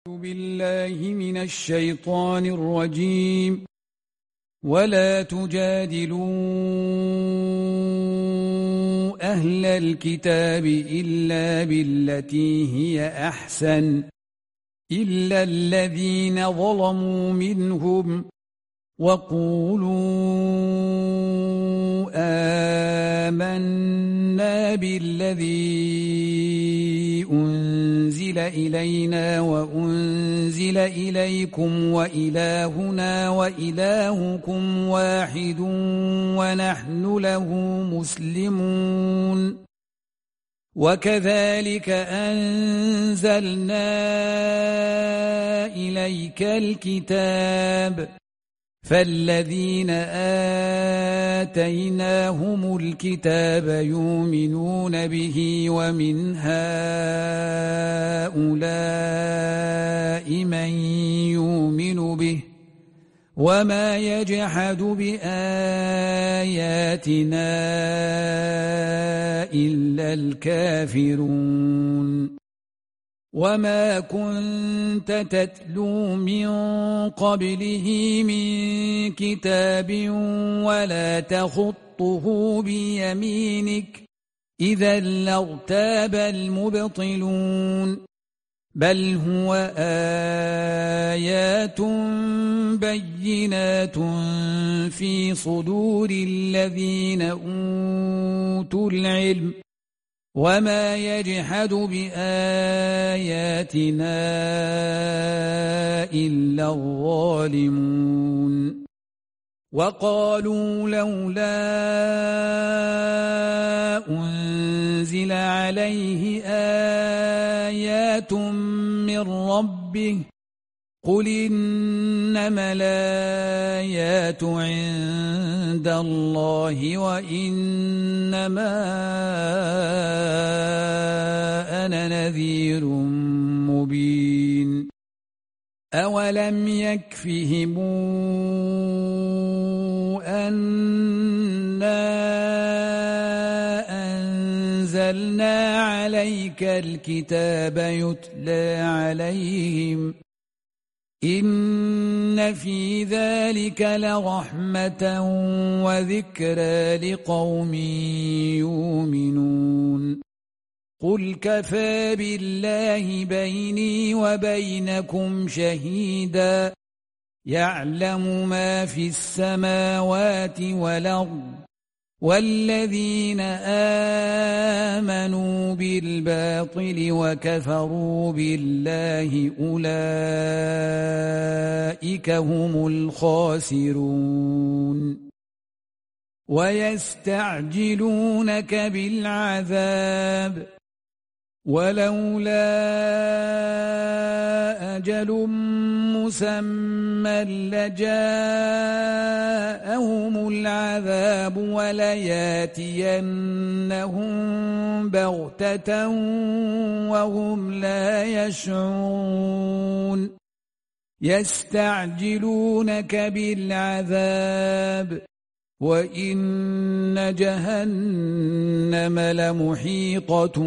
أعوذ بالله من الشيطان الرجيم. ولا تجادلوا أهل الكتاب إلا بالتي هي أحسن إلا الذين ظلموا منهم وقولوا آمنا بالذي أنزل إلينا وأنزل إليكم وإلهنا وإلهكم واحد ونحن له مسلمون. وكذلك أنزلنا إليك الكتاب فالذين آتيناهم الكتاب يؤمنون به ومن هؤلاء من يؤمن به وما يجحد بآياتنا إلا الكافرون. وما كنت تتلو من قبله من كتاب ولا تخطه بيمينك إذا لارتاب المبطلون. بل هو آيات بينات في صدور الذين أوتوا العلم وما يجحد بآياتنا إلا الظالمون. وقالوا لولا أنزل عليه آيات من ربه قل إنما الآيات عند الله وإنما أنا نذير مبين. أولم يكفهم أنا أنزلنا عليك الكتاب يتلى عليهم إن في ذلك لرحمة وذكرى لقوم يؤمنون. قل كفى بالله بيني وبينكم شهيدا يعلم ما في السماوات والأرض والذين آمنوا بالباطل وكفروا بالله أولئك هم الخاسرون. ويستعجلونك بالعذاب ولولا أجل مسمى لجاءهم العذاب ولياتينهم بغتة وهم لا يشعرون. يستعجلونك بالعذاب وإن جهنم لمحيطة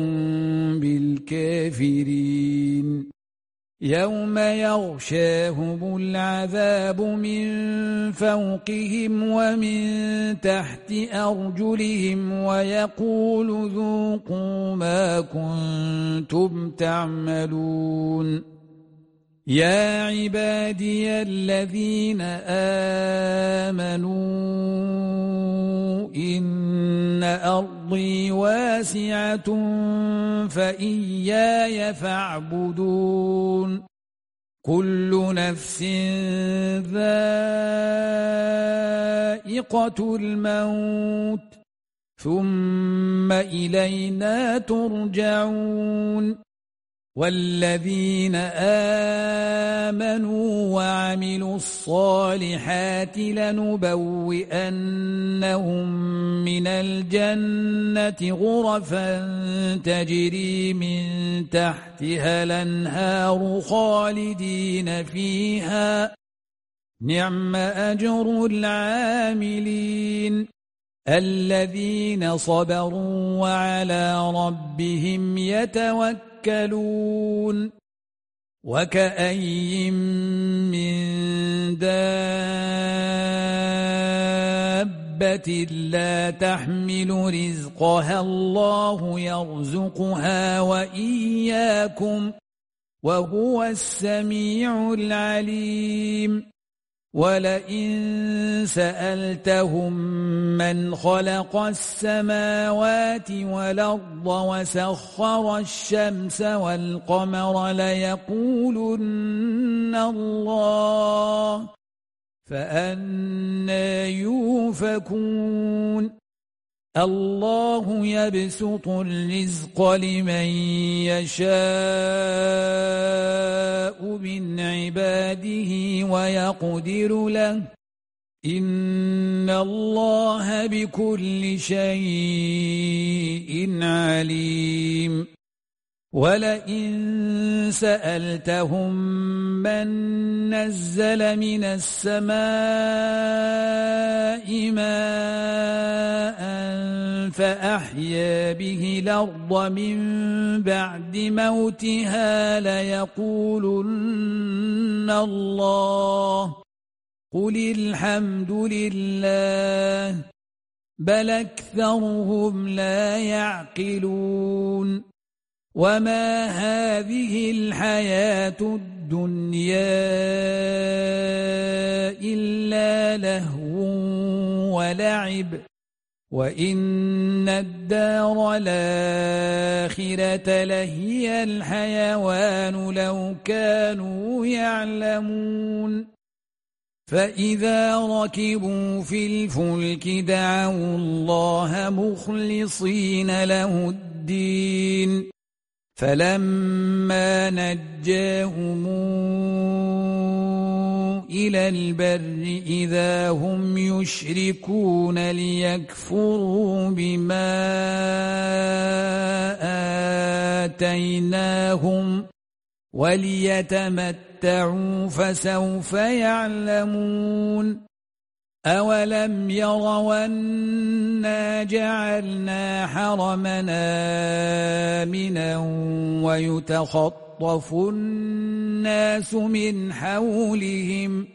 بالكافرين. يوم يغشاهم العذاب من فوقهم ومن تحت أرجلهم ويقول ذوقوا ما كنتم تعملون. يا عبادي الذين آمنوا إن أرضي واسعة فإياي فاعبدون. كل نفس ذائقة الموت ثم إلينا ترجعون. والذين آمنوا وعملوا الصالحات لنبوئنهم من الجنة غرفا تجري من تحتها الأنهار خالدين فيها نعم أجر العاملين. الذين صبروا وعلى ربهم يتوكلون. وكأي من دابة لا تحمل رزقها الله يرزقها وإياكم وهو السميع العليم ولئن سألتهم من خلق السماوات والأرض وسخر الشمس والقمر ليقولن الله فأنى يؤفكون الله يبسط الرزق لمن يشاء من عباده ويقدر له إن الله بكل شيء عليم ولئن سألتهم من نزل من السماء ماء فأحيا به الأرض من بعد موتها ليقولن الله قل الحمد لله بل أكثرهم لا يعقلون وما هذه الحياة الدنيا إلا لهو ولعب وإن الدار الآخرة لهي الحيوان لو كانوا يعلمون فإذا ركبوا في الفلك دعوا الله مخلصين له الدين فلما نجاهم إلى البر إذا هم يشركون ليكفروا بما آتيناهم وليتمتعوا فسوف يعلمون أولم يروا أنا جعلنا حرمنا آمنا ويتخطف الناس من حولهم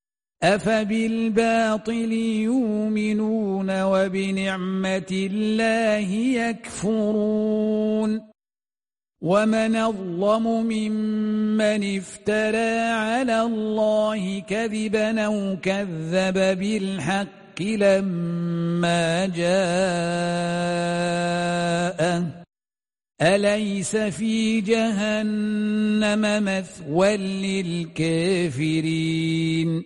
أفبالباطل يؤمنون وبنعمة الله يكفرون ومن أظلم ممن افترى على الله كذبا أو كذب بالحق لما جاءه أليس في جهنم مثوى للكافرين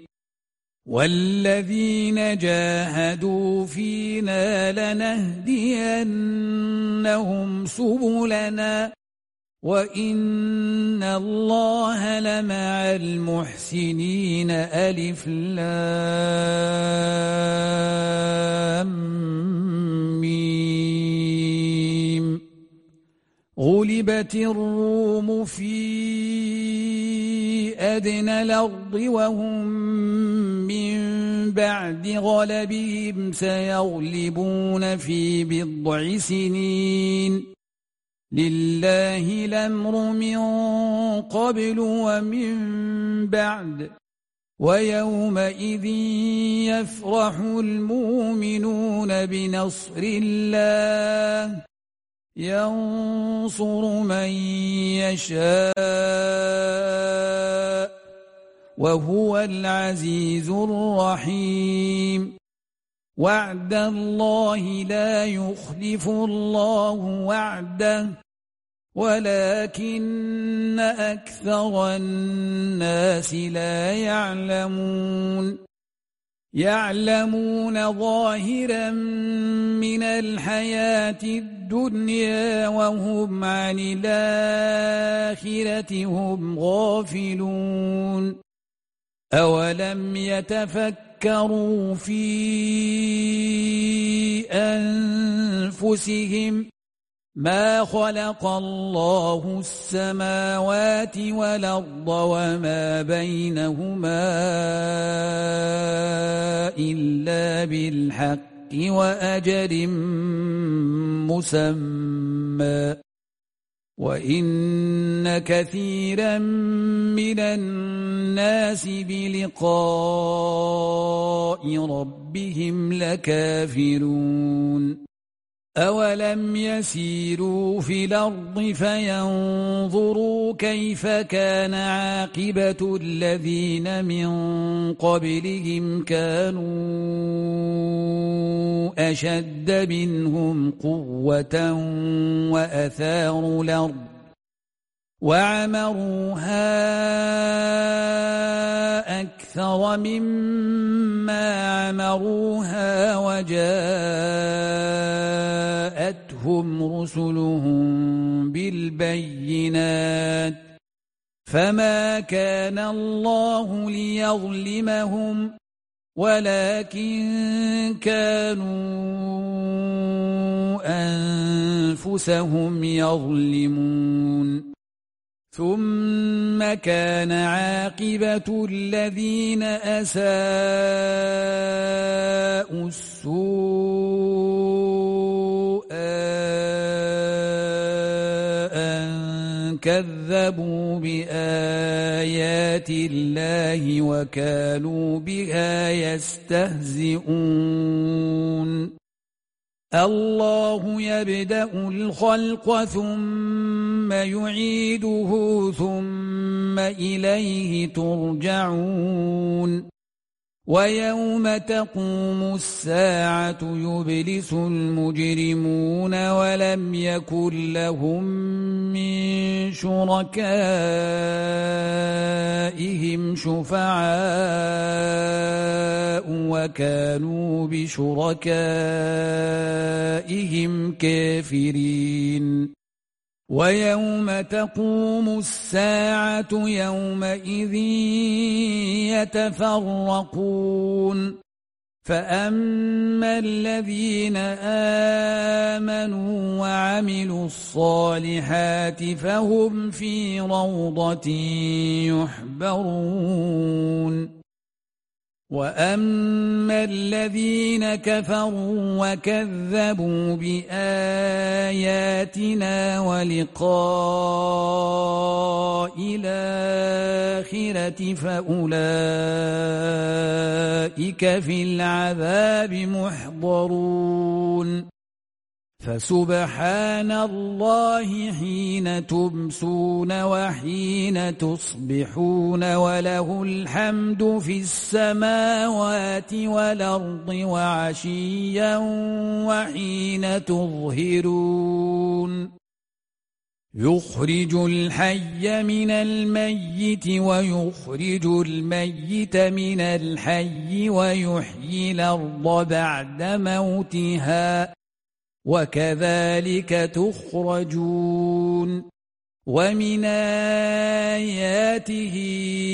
والذين جاهدوا فينا لنهدينهم سبلنا وإن الله لمع المحسنين ألف لام ميم غلبت الروم في أدنى الأرض وهم من بعد غلبهم سيغلبون في بضع سنين لله الأمر من قبل ومن بعد ويومئذ يفرح المؤمنون بنصر الله ينصر من يشاء وهو العزيز الرحيم وعد الله لا يخلف الله وعده ولكن أكثر الناس لا يعلمون ظاهرا من الحياة الدنيا وهم عن الآخرة هم غافلون أولم يتفكروا في أنفسهم ما خلق الله السماوات والأرض وما بينهما إلا بالحق وأجل مسمى وَإِنَّ كَثِيرًا مِنَ النَّاسِ بِلِقَاءِ رَبِّهِمْ لَكَافِرُونَ أَوَلَمْ يَسِيرُوا فِي الْأَرْضِ فَيَنظُرُوا كَيْفَ كَانَ عَاقِبَةُ الَّذِينَ مِنْ قَبْلِهِمْ كَانُوا أَشَدَّ مِنْهُمْ قُوَّةً وَأَثَارُوا الْأَرْضَ وَعَمَرُوهَا أَكْثَرَ مِمَّا عَمَرُوهَا وَجَاءَتْهُمْ رُسُلُهُم بِالْبَيِّنَاتِ فَمَا كَانَ اللَّهُ لِيَظْلِمَهُمْ وَلَكِنْ كَانُوا أَنفُسَهُمْ يَظْلِمُونَ ثُمَّ كَانَ عَاقِبَةُ الَّذِينَ أَسَاءُوا السُّوءَ أَن كَذَّبُوا بِآيَاتِ اللَّهِ وَكَانُوا بِهَا يَسْتَهْزِئُونَ الله يبدأ الخلق ثم يعيده ثم إليه ترجعون ويوم تقوم الساعة يبلس المجرمون ولم يكن لهم من شركائهم شفعاء وكانوا بشركائهم كافرين ويوم تقوم الساعة يومئذ يتفرقون فأما الذين آمنوا وعملوا الصالحات فهم في روضة يحبرون وأما الذين كفروا وكذبوا بآياتنا ولقاء الآخرة فأولئك في العذاب محضرون فسبحان الله حين تمسون وحين تصبحون وله الحمد في السماوات والأرض وعشيا وحين تظهرون يخرج الحي من الميت ويخرج الميت من الحي ويحيي الأرض بعد موتها وكذلك تخرجون ومن آياته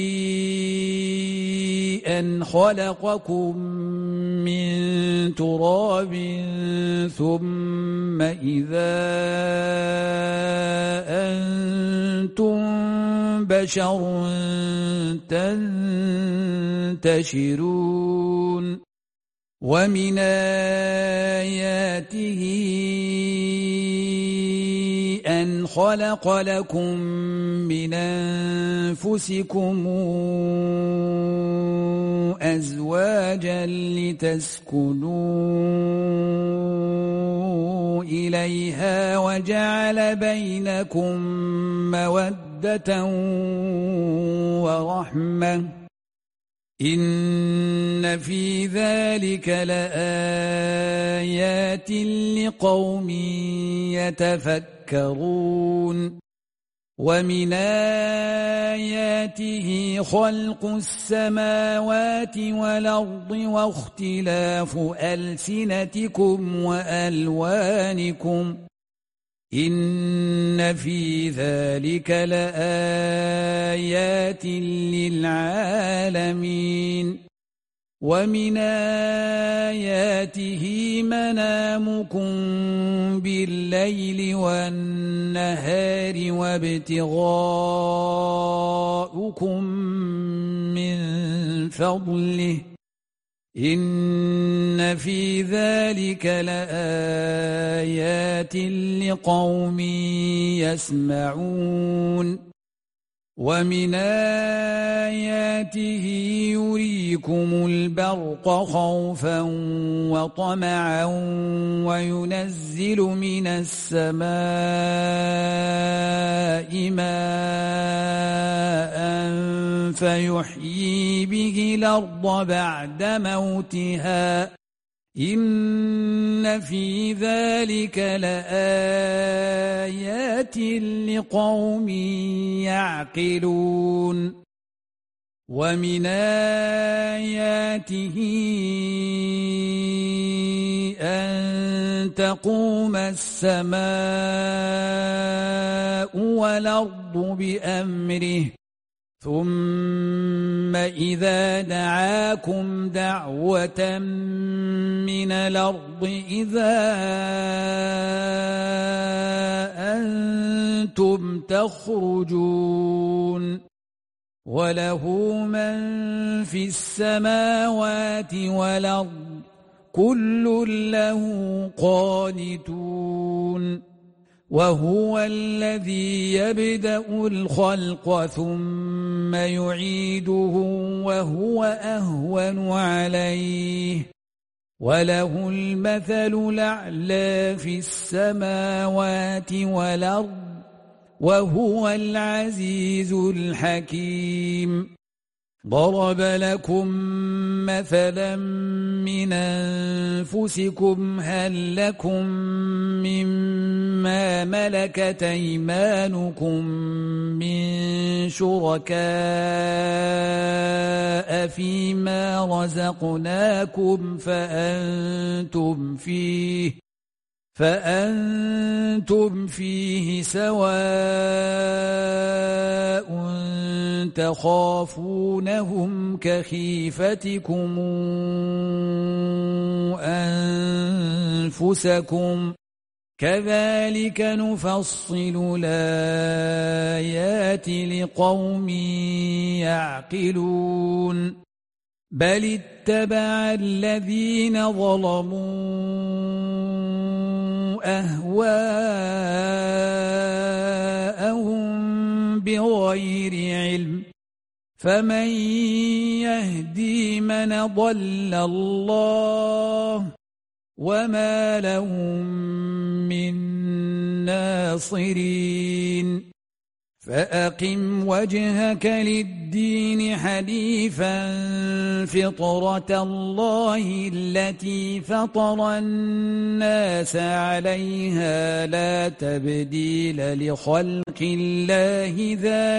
أن خلقكم من تراب ثم إذا أنتم بشر تنتشرون ومن آياته أن خلق لكم من أنفسكم أزواجا لتسكنوا إليها وجعل بينكم مودة ورحمة إن في ذلك لآيات لقوم يتفكرون ومن آياته خلق السماوات والأرض واختلاف ألسنتكم وألوانكم إن في ذلك لآيات للعالمين ومن آياته منامكم بالليل والنهار وابتغاؤكم من فضله إن في ذلك لآيات لقوم يسمعون ومن آياته يريكم البرق خوفا وطمعا وينزل من السماء ماء فيحيي به الأرض بعد موتها إن في ذلك لآيات لقوم يعقلون ومن آياته أن تقوم السماء والأرض بأمره ثم إذا دعاكم دعوة من الأرض إذا أنتم تخرجون وله من في السماوات والأرض كل له قانتون وهو الذي يبدأ الخلق ثم يعيده وهو أهون عليه وله المثل الأعلى في السماوات والأرض وهو العزيز الحكيم ضرب لكم مثلا من أنفسكم هل لكم مما ملكت أيمانكم من شركاء فيما رزقناكم فأنتم فيه سواء تخافونهم كخيفتكم أنفسكم كذلك نفصل الآيات لقوم يعقلون بل اتبع الذين ظلموا أهواءهم بغير علم فمن يهدي من ضل الله وما لهم من ناصرين فأقم وجهك للدين حنيفا فطرة الله التي فطر الناس عليها لا تبديل لخلق الله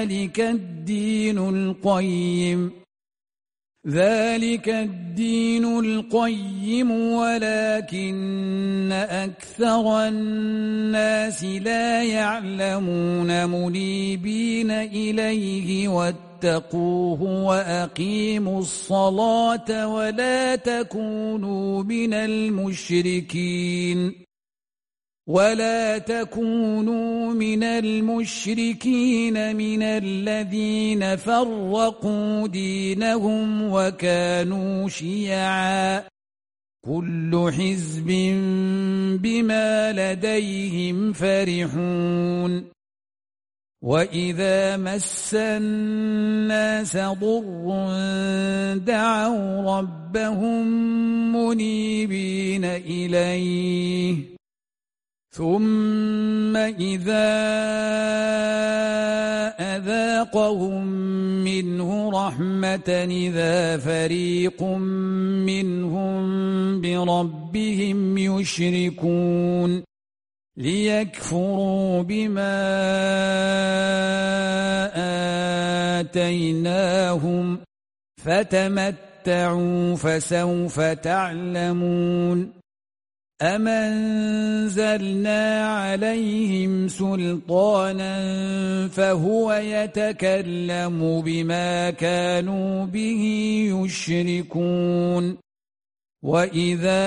ذلك الدين القيم ولكن أكثر الناس لا يعلمون منيبين إليه واتقوه وأقيموا الصلاة ولا تكونوا من المشركين من الذين فرقوا دينهم وكانوا شيعا كل حزب بما لديهم فرحون وإذا مس الناس ضر دعوا ربهم منيبين إليه ثم إذا أذاقهم منه رحمة إذا فريق منهم بربهم يشركون ليكفروا بما آتيناهم فتمتعوا فسوف تعلمون أم أنزلنا عليهم سلطانا فهو يتكلم بما كانوا به يشركون وإذا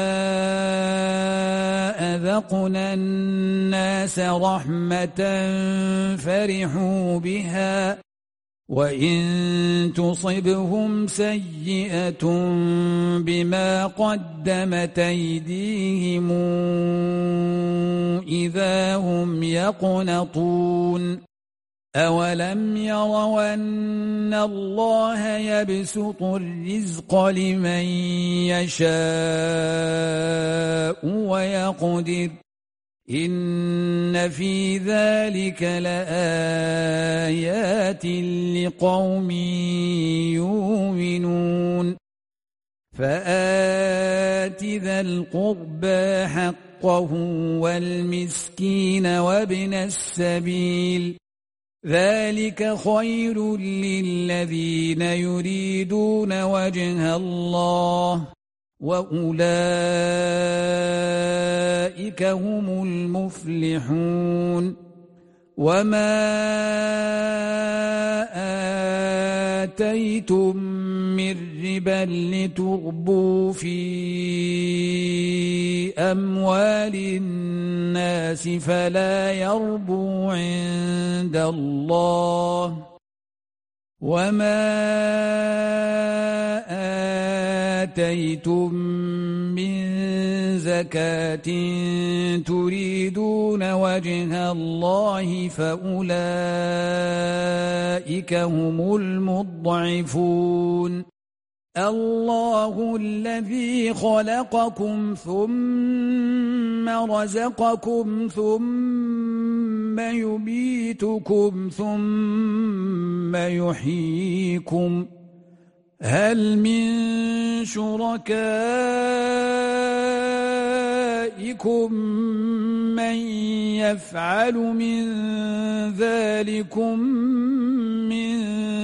أذقنا الناس رحمة فرحوا بها وإن تصبهم سيئة بما قدمت أيديهم إذا هم يقنطون أولم يروا أن الله يبسط الرزق لمن يشاء ويقدر إن في ذلك لآيات لقوم يؤمنون فآت ذا القربى حقه والمسكين وابن السبيل ذلك خير للذين يريدون وجه الله وأولئك هم المفلحون وما آتيتم من ربا لتربوا في أموال الناس فلا يربو عند الله وما آتيتم من زكاة تريدون وجه الله فأولئك هم المضعفون الله الذي خلقكم ثم رزقكم ثم يميتكم ثم يحييكم هل من شركائكم من يفعل من ذلكم من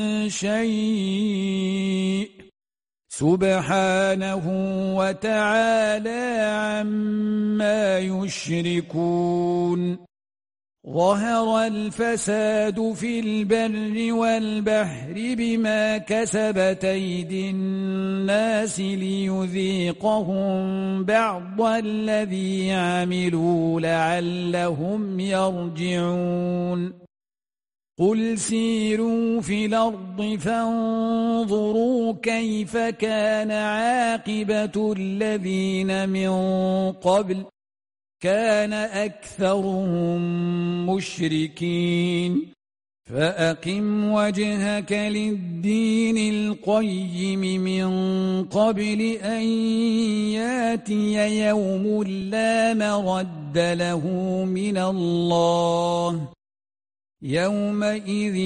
شيء سبحانه وتعالى عما يشركون ظهر الفساد في البر والبحر بما كسبت أيدي الناس ليذيقهم بعض الذي عملوا لعلهم يرجعون قل سيروا في الأرض فانظروا كيف كان عاقبة الذين من قبل كان أكثرهم مشركين فأقم وجهك للدين القيم من قبل أن ياتي يوم لا مرد له من الله يومئذ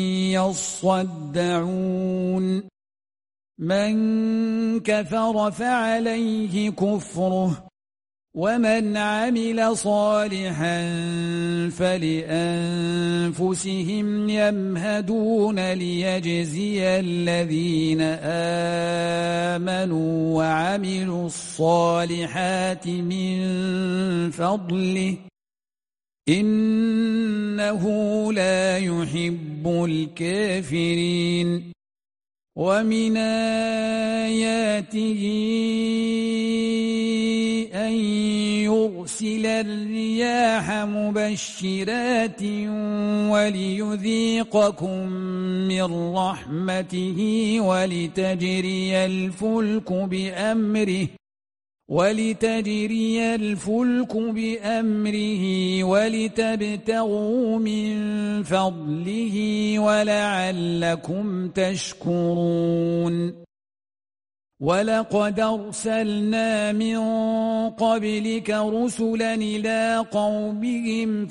يصدعون من كفر فعليه كفره ومن عمل صالحا فلأنفسهم يمهدون ليجزي الذين آمنوا وعملوا الصالحات من فضله إنه لا يحب الكافرين ومن آياته أن يرسل الرياح مبشرات وليذيقكم من رحمته ولتجري الفلك بأمره ولتبتغوا من فضله ولعلكم تشكرون ولقد أرسلنا من قبلك رسلا إلى قومهم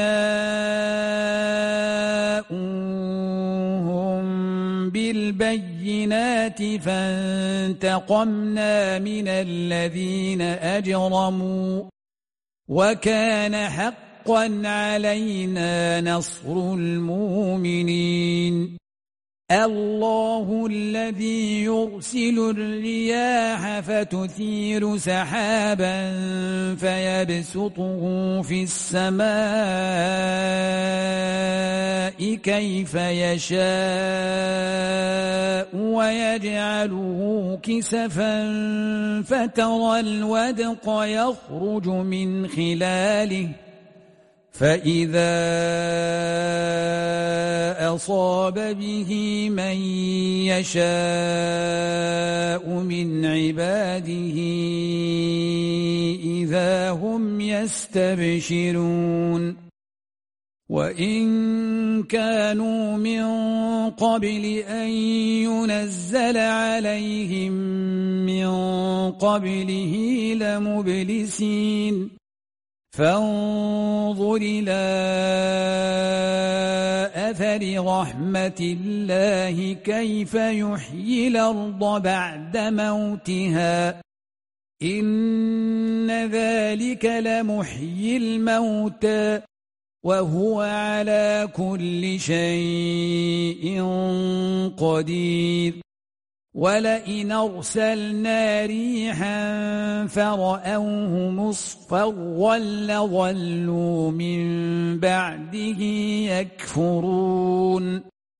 فجاءوهم بالبينات فانتقمنا من الذين أجرموا وكان حقا علينا نصر المؤمنين الله الذي يرسل الرياح فتثير سحابا فيبسطه في السماء كيف يشاء ويجعله كسفا فترى الودق يخرج من خلاله فإذا أصاب به من يشاء من عباده إذا هم يستبشرون وإن كانوا من قبل أن ينزل عليهم من قبله لمبلسين فانظر إلى أثر رحمة الله كيف يحيي الأرض بعد موتها إن ذلك لمحيي الموتى وهو على كل شيء قدير ولئن أرسلنا ريحا فرأوه مصفرا لظلوا من بعده يكفرون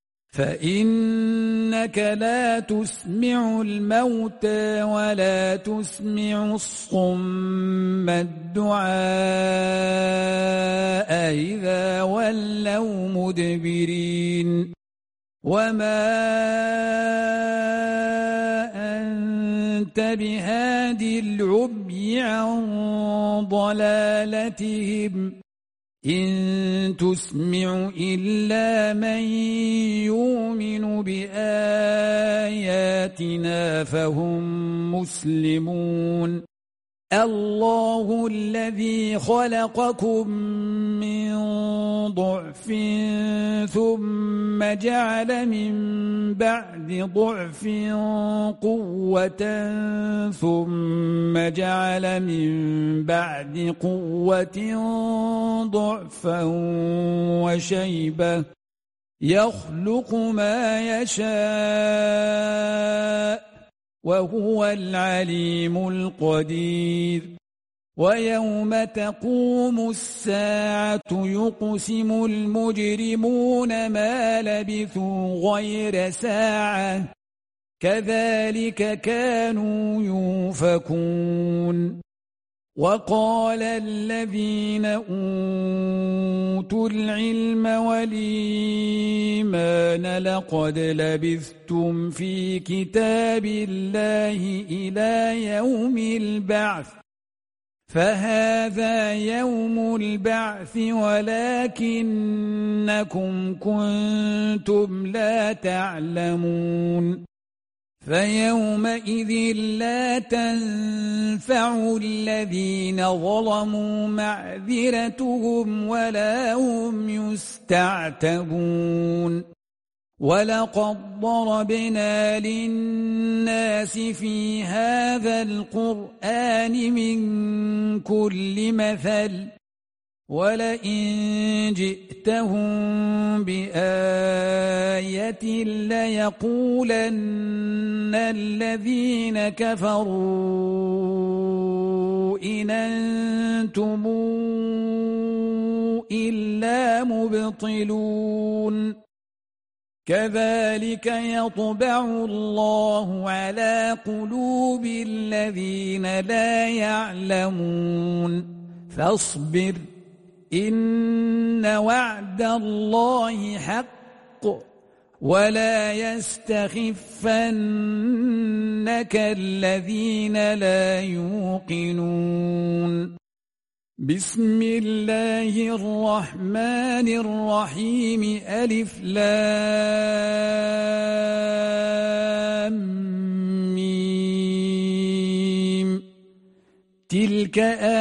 فإنك لا تسمع الموتى ولا تسمع الصم الدعاء إذا ولوا مدبرين وما أنت بهاد العمي عن ضلالتهم إن تسمع إلا من يؤمن بآياتنا فهم مسلمون الله الذي خلقكم من ضعف ثم جعل من بعد ضعف قوة ثم جعل من بعد قوة ضعفا وشيبة يخلق ما يشاء وهو العليم القدير ويوم تقوم الساعة يقسم المجرمون ما لبثوا غير ساعة كذلك كانوا يؤفكون وقال الذين أوتوا العلم والإيمان لقد لبثتم في كتاب الله إلى يوم البعث فهذا يوم البعث ولكنكم كنتم لا تعلمون فيومئذ لا تنفع الذين ظلموا معذرتهم ولا هم يستعتبون ولقد ضربنا للناس في هذا القرآن من كل مثل ولئن جئتهم بآية ليقولن الذين كفروا إن أنتم إلا مبطلون كذلك يطبع الله على قلوب الذين لا يعلمون فاصبر إن وعد الله حق ولا يستخفنك الذين لا يوقنون بسم الله الرحمن الرحيم ألف لام ميم تلك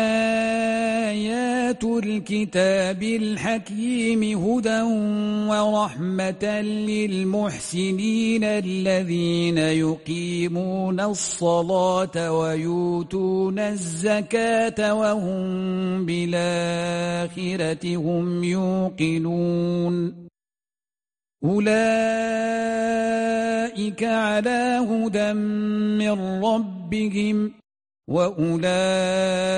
آيات الكتاب الحكيم هدى ورحمة للمحسنين الذين يقيمون الصلاة ويؤتون الزكاة وهم بالآخرة هم يوقنون أولئك على هدى من ربهم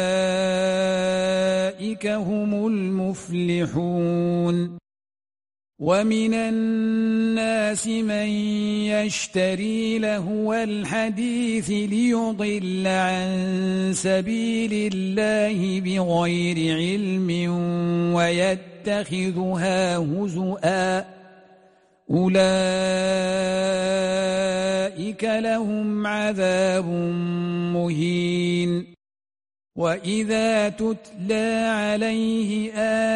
وأولئك هم المفلحون ومن الناس من يشتري لهو الحديث ليضل عن سبيل الله بغير علم ويتخذها هزؤا أولئك لهم عذاب مهين وإذا تتلى عليه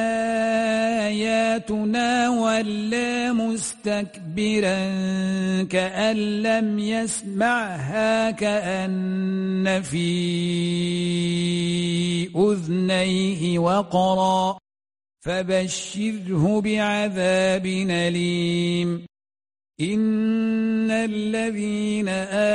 آياتنا ولى مستكبرا كأن لم يسمعها كأن في أذنيه وقرا فبشره بعذاب أليم إن الذين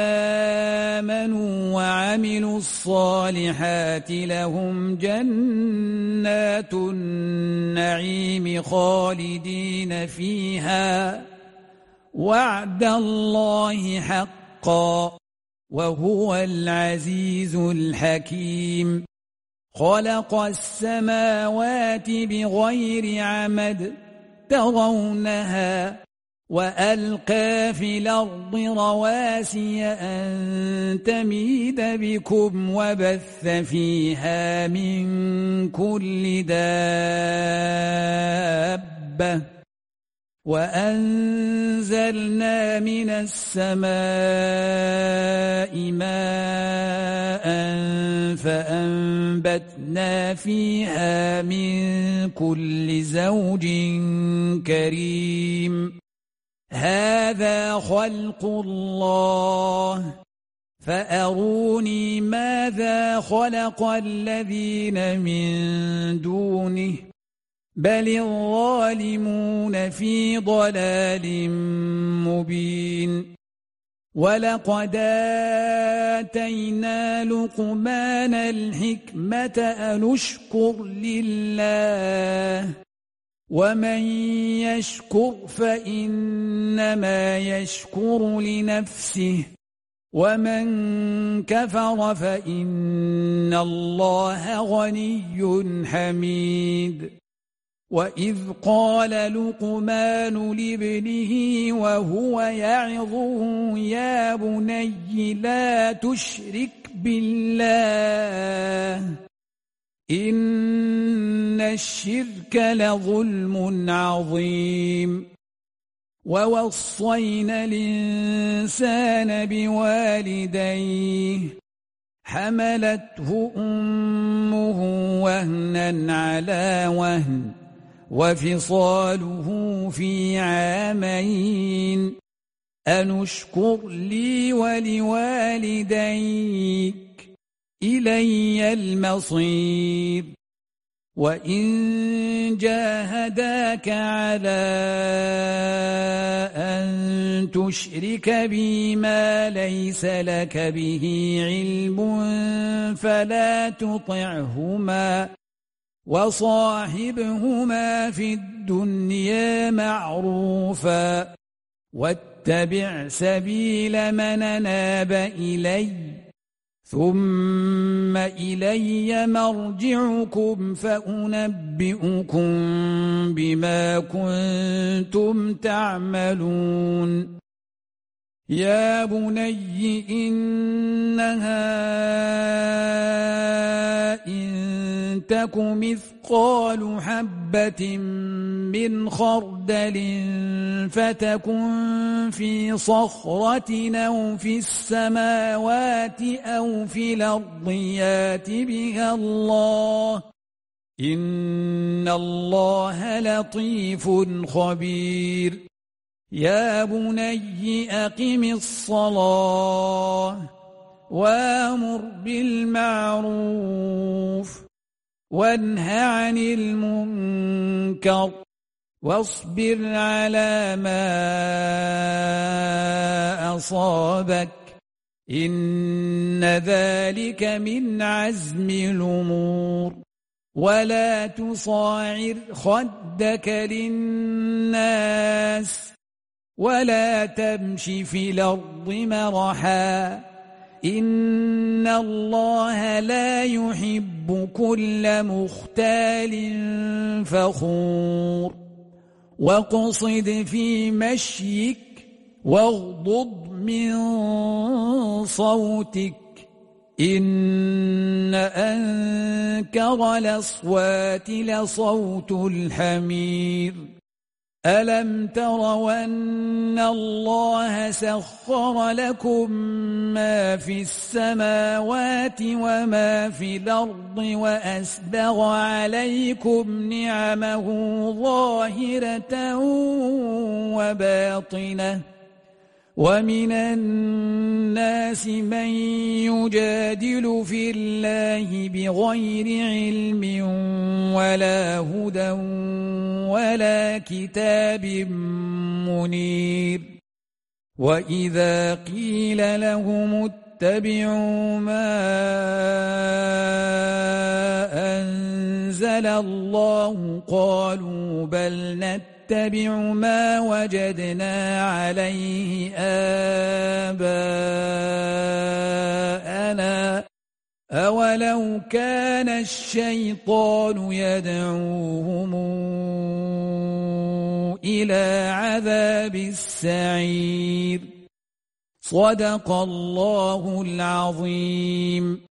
آمنوا وعملوا الصالحات لهم جنات النعيم خالدين فيها وعد الله حقا وهو العزيز الحكيم خلق السماوات بغير عمد ترونها وألقى في الأرض رواسي أن تميد بكم وبث فيها من كل دابة وأنزلنا من السماء ماء فأنبتنا فيها من كل زوج كريم هذا خلق الله فأروني ماذا خلق الذين من دونه بل الظالمون في ضلال مبين ولقد آتينا لقمان الحكمة أن اشكر لله ومن يشكر فإنما يشكر لنفسه ومن كفر فإن الله غني حميد وإذ قال لقمان لابنه وهو يعظه يا بني لا تشرك بالله إن الشرك لظلم عظيم ووصينا الإنسان بوالديه حملته أمه وهنا على وهن وفصاله في عامين أن اشكر لي ولوالديك إلي المصير وإن جاهداك على أن تشرك بي ما ليس لك به علم فلا تطعهما وصاحبهما في الدنيا معروفا واتبع سبيل من أناب إلي ثم إلي مرجعكم فأنبئكم بما كنتم تعملون يا بني إنها إن تك مثقال حبة من خردل فتكن في صخرة أو في السماوات أو في الأرض يات بها الله إن الله لطيف خبير يا بني أقم الصلاة وأمر بالمعروف وانه عن المنكر واصبر على ما أصابك إن ذلك من عزم الأمور ولا تصاعر خدك للناس ولا تمش في الأرض مرحا إن الله لا يحب كل مختال فخور واقصد في مشيك واغضض من صوتك إن أنكر الأصوات لصوت الحمير ألم تروا أن الله سخر لكم ما في السماوات وما في الأرض وأسبغ عليكم نعمه ظاهرة وباطنة ومن الناس من يجادل في الله بغير علم ولا هدى ولا كتاب منير وإذا قيل لهم اتبعوا ما أنزل الله قالوا بل نتبع ما وجدنا عليه آباءنا أولو كان الشيطان يدعوهم إلى عذاب السعير صدق الله العظيم.